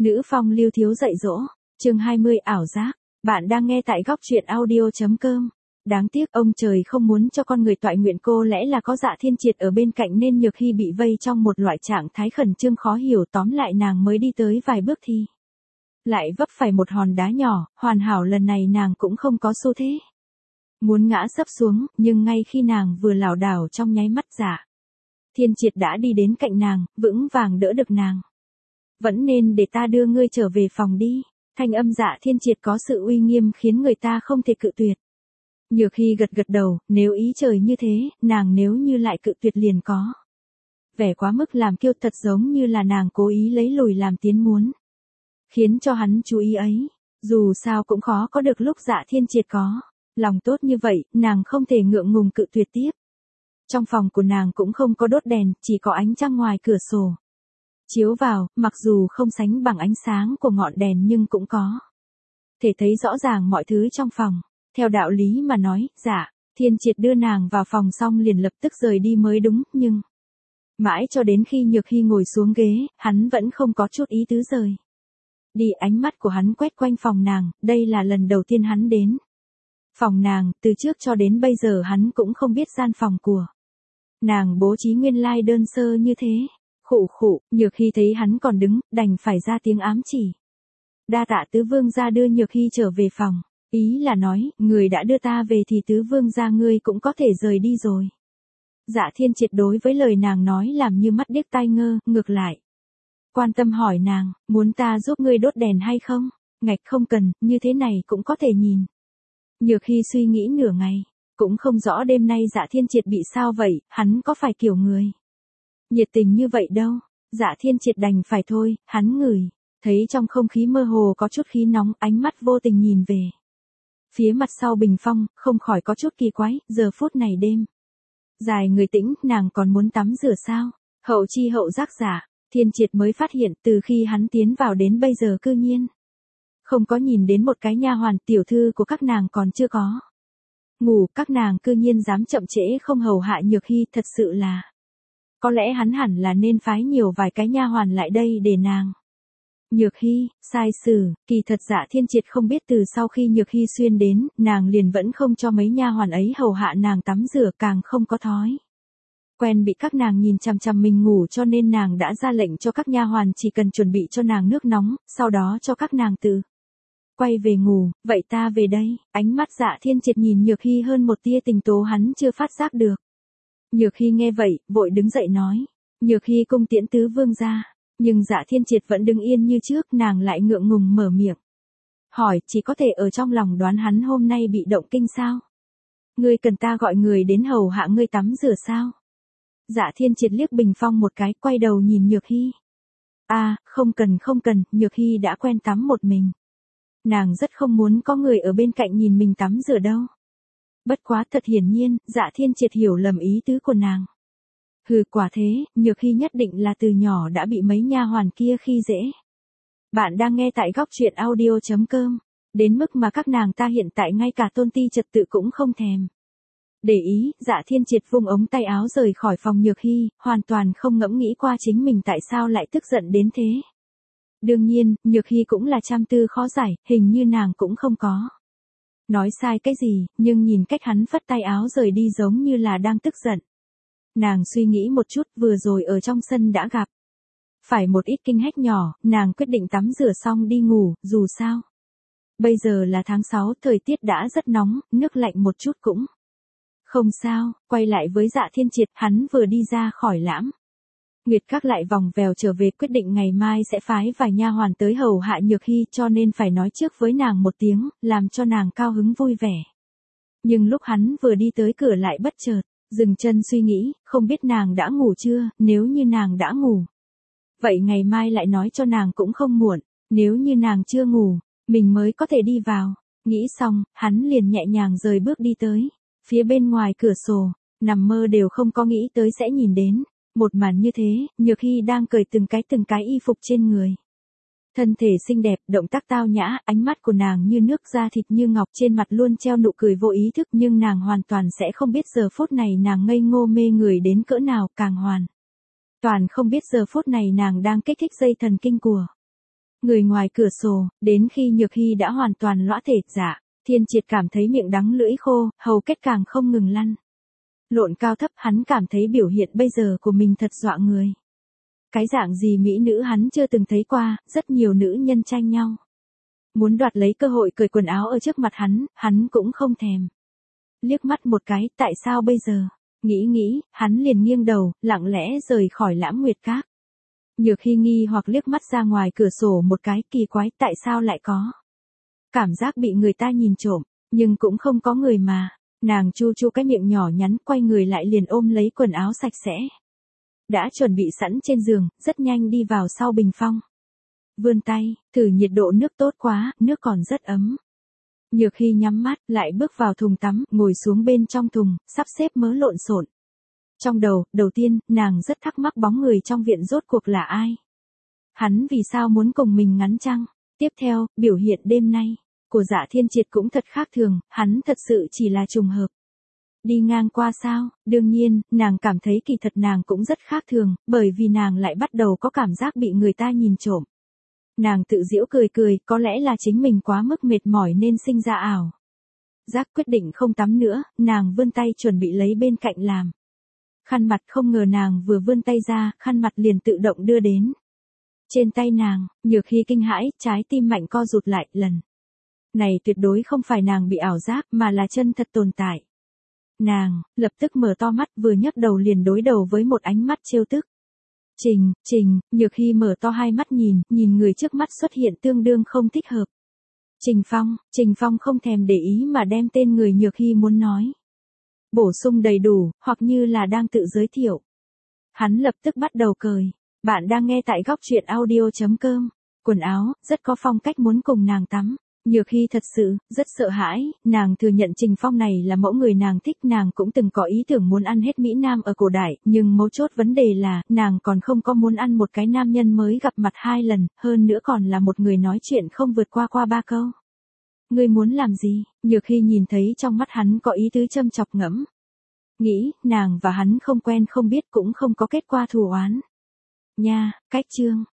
Nữ phong lưu thiếu dạy dỗ, chương 20 ảo giác. Bạn đang nghe tại góc truyện audio.com. Đáng tiếc ông trời không muốn cho con người toại nguyện, cô lẽ là có Dạ Thiên Triệt ở bên cạnh nên Nhược Hy bị vây trong một loại trạng thái khẩn trương khó hiểu, tóm lại nàng mới đi tới vài bước thì lại vấp phải một hòn đá nhỏ, hoàn hảo lần này nàng cũng không có xu thế muốn ngã sấp xuống, nhưng ngay khi nàng vừa lảo đảo trong nháy mắt Dạ Thiên Triệt đã đi đến cạnh nàng, vững vàng đỡ được nàng. Vẫn nên để ta đưa ngươi trở về phòng đi. Thanh âm Dạ Thiên Triệt có sự uy nghiêm khiến người ta không thể cự tuyệt. Nhược Hy gật gật đầu, nếu ý trời như thế, nàng nếu như lại cự tuyệt liền có vẻ quá mức làm kiêu, thật giống như là nàng cố ý lấy lùi làm tiến muốn khiến cho hắn chú ý ấy. Dù sao cũng khó có được lúc Dạ Thiên Triệt có lòng tốt như vậy, nàng không thể ngượng ngùng cự tuyệt tiếp. Trong phòng của nàng cũng không có đốt đèn, chỉ có ánh trăng ngoài cửa sổ chiếu vào, mặc dù không sánh bằng ánh sáng của ngọn đèn nhưng cũng có thể thấy rõ ràng mọi thứ trong phòng. Theo đạo lý mà nói, Dạ Thiên Triệt đưa nàng vào phòng xong liền lập tức rời đi mới đúng, nhưng mãi cho đến khi Nhược Hy ngồi xuống ghế, hắn vẫn không có chút ý tứ rời đi. Ánh mắt của hắn quét quanh phòng nàng, đây là lần đầu tiên hắn đến phòng nàng, từ trước cho đến bây giờ hắn cũng không biết gian phòng của nàng bố trí nguyên lai đơn sơ như thế. Khụ khụ, Nhược Hy thấy hắn còn đứng, đành phải ra tiếng ám chỉ. Đa tạ tứ vương gia đưa Nhược Hy trở về phòng. Ý là nói, người đã đưa ta về thì tứ vương gia ngươi cũng có thể rời đi rồi. Dạ Thiên Triệt đối với lời nàng nói làm như mắt điếc tai ngơ, ngược lại quan tâm hỏi nàng, muốn ta giúp ngươi đốt đèn hay không? Ngạch không cần, như thế này cũng có thể nhìn. Nhược Hy suy nghĩ nửa ngày, cũng không rõ đêm nay Dạ Thiên Triệt bị sao vậy, hắn có phải kiểu người nhiệt tình như vậy đâu. Dạ Thiên Triệt đành phải thôi, hắn ngửi thấy trong không khí mơ hồ có chút khí nóng, ánh mắt vô tình nhìn về phía mặt sau bình phong, không khỏi có chút kỳ quái, giờ phút này đêm dài người tĩnh, nàng còn muốn tắm rửa sao? Hậu chi hậu giác Dạ Thiên Triệt mới phát hiện, từ khi hắn tiến vào đến bây giờ cư nhiên không có nhìn đến một cái nha hoàn, tiểu thư của các nàng còn chưa có ngủ, các nàng cư nhiên dám chậm trễ không hầu hạ Nhược Hy, thật sự là có lẽ hắn hẳn là nên phái nhiều vài cái nha hoàn lại đây để nàng. Nhược Hy, sai sử, kỳ thật Dạ Thiên Triệt không biết từ sau khi Nhược Hy xuyên đến, nàng liền vẫn không cho mấy nha hoàn ấy hầu hạ nàng tắm rửa, càng không có thói quen bị các nàng nhìn chằm chằm mình ngủ, cho nên nàng đã ra lệnh cho các nha hoàn chỉ cần chuẩn bị cho nàng nước nóng, sau đó cho các nàng tự quay về ngủ. Vậy ta về đây. Ánh mắt Dạ Thiên Triệt nhìn Nhược Hy hơn một tia tình tố hắn chưa phát giác được. Nhược Hy nghe vậy, vội đứng dậy nói. Nhược Hy cung tiễn tứ vương gia. Nhưng Dạ Thiên Triệt vẫn đứng yên như trước, nàng lại ngượng ngùng mở miệng hỏi, chỉ có thể ở trong lòng đoán hắn hôm nay bị động kinh sao? Ngươi cần ta gọi người đến hầu hạ ngươi tắm rửa sao? Dạ Thiên Triệt liếc bình phong một cái, quay đầu nhìn Nhược Hy. Không cần, Nhược Hy đã quen tắm một mình. Nàng rất không muốn có người ở bên cạnh nhìn mình tắm rửa đâu. Bất quá thật hiển nhiên, Dạ Thiên Triệt hiểu lầm ý tứ của nàng. Hừ, quả thế, Nhược Hy nhất định là từ nhỏ đã bị mấy nha hoàn kia khi dễ. Bạn đang nghe tại góc truyện audio.com. Đến mức mà các nàng ta hiện tại ngay cả tôn ti trật tự cũng không thèm để ý. Dạ Thiên Triệt vung ống tay áo rời khỏi phòng Nhược Hy, hoàn toàn không ngẫm nghĩ qua chính mình tại sao lại tức giận đến thế. Đương nhiên, Nhược Hy cũng là trăm tư khó giải, hình như nàng cũng không có nói sai cái gì, nhưng nhìn cách hắn phất tay áo rời đi giống như là đang tức giận. Nàng suy nghĩ một chút, vừa rồi ở trong sân đã gặp phải một ít kinh hách nhỏ, nàng quyết định tắm rửa xong đi ngủ, dù sao bây giờ là tháng 6, thời tiết đã rất nóng, nước lạnh một chút cũng không sao. Quay lại với Dạ Thiên Triệt, hắn vừa đi ra khỏi Lãm Nguyệt Các lại vòng vèo trở về, quyết định ngày mai sẽ phái vài nha hoàn tới hầu hạ Nhược Hy, cho nên phải nói trước với nàng một tiếng, làm cho nàng cao hứng vui vẻ. Nhưng lúc hắn vừa đi tới cửa lại bất chợt dừng chân suy nghĩ, không biết nàng đã ngủ chưa, nếu như nàng đã ngủ, vậy ngày mai lại nói cho nàng cũng không muộn, nếu như nàng chưa ngủ, mình mới có thể đi vào. Nghĩ xong, hắn liền nhẹ nhàng rời bước đi tới phía bên ngoài cửa sổ, nằm mơ đều không có nghĩ tới sẽ nhìn đến một màn như thế. Nhược Hy đang cởi từng cái y phục trên người. Thân thể xinh đẹp, động tác tao nhã, ánh mắt của nàng như nước, da thịt như ngọc, trên mặt luôn treo nụ cười vô ý thức, nhưng nàng hoàn toàn sẽ không biết giờ phút này nàng ngây ngô mê người đến cỡ nào, càng hoàn toàn không biết giờ phút này nàng đang kích thích dây thần kinh của Người ngoài cửa sổ, đến khi Nhược Hy đã hoàn toàn lõa thể, dạ. Thiên Triệt cảm thấy miệng đắng lưỡi khô, hầu kết càng không ngừng lăn. Lộn cao thấp, hắn cảm thấy biểu hiện bây giờ của mình thật dọa người. Cái dạng gì mỹ nữ hắn chưa từng thấy qua, rất nhiều nữ nhân tranh nhau. Muốn đoạt lấy cơ hội cởi quần áo ở trước mặt hắn cũng không thèm. Liếc mắt một cái, tại sao bây giờ? Nghĩ, hắn liền nghiêng đầu, lặng lẽ rời khỏi Lãm Nguyệt Các. Nhược Hy nghi hoặc liếc mắt ra ngoài cửa sổ một cái, kỳ quái, tại sao lại có cảm giác bị người ta nhìn trộm, nhưng cũng không có người mà. Nàng chu chu cái miệng nhỏ nhắn, quay người lại liền ôm lấy quần áo sạch sẽ đã chuẩn bị sẵn trên giường, rất nhanh đi vào sau bình phong. Vươn tay, thử nhiệt độ nước, tốt quá, nước còn rất ấm. Nhược Hy nhắm mắt, lại bước vào thùng tắm, ngồi xuống bên trong thùng, sắp xếp mớ lộn xộn. Trong đầu tiên, nàng rất thắc mắc bóng người trong viện rốt cuộc là ai. Hắn vì sao muốn cùng mình ngắm trăng? Tiếp theo, biểu hiện đêm nay của Dạ Thiên Triệt cũng thật khác thường, hắn thật sự chỉ là trùng hợp. Đi ngang qua sao? Đương nhiên, nàng cảm thấy kỳ thật nàng cũng rất khác thường, bởi vì nàng lại bắt đầu có cảm giác bị người ta nhìn trộm. Nàng tự giễu cười, có lẽ là chính mình quá mức mệt mỏi nên sinh ra ảo giác, quyết định không tắm nữa, nàng vươn tay chuẩn bị lấy bên cạnh làm khăn mặt, không ngờ nàng vừa vươn tay ra, khăn mặt liền tự động đưa đến trên tay nàng. Nhược Hy kinh hãi, trái tim mạnh co rụt lại, lần này tuyệt đối không phải nàng bị ảo giác mà là chân thật tồn tại. Nàng lập tức mở to mắt, vừa nhấc đầu liền đối đầu với một ánh mắt trêu tức. Trình, Nhược Hy mở to hai mắt nhìn người trước mắt xuất hiện tương đương không thích hợp. Trình Phong không thèm để ý mà đem tên người Nhược Hy muốn nói bổ sung đầy đủ, hoặc như là đang tự giới thiệu. Hắn lập tức bắt đầu cười. Bạn đang nghe tại Góc Truyện Audio.com. Quần áo, rất có phong cách, muốn cùng nàng tắm. Nhược Hy thật sự, rất sợ hãi, nàng thừa nhận Trình Phong này là mẫu người nàng thích, nàng cũng từng có ý tưởng muốn ăn hết Mỹ Nam ở cổ đại, nhưng mấu chốt vấn đề là, nàng còn không có muốn ăn một cái nam nhân mới gặp mặt 2 lần, hơn nữa còn là một người nói chuyện không vượt qua 3 câu. Ngươi muốn làm gì? Nhược Hy nhìn thấy trong mắt hắn có ý tứ châm chọc ngẫm. Nghĩ, nàng và hắn không quen không biết, cũng không có kết quả thù oán. Nha, cách chương.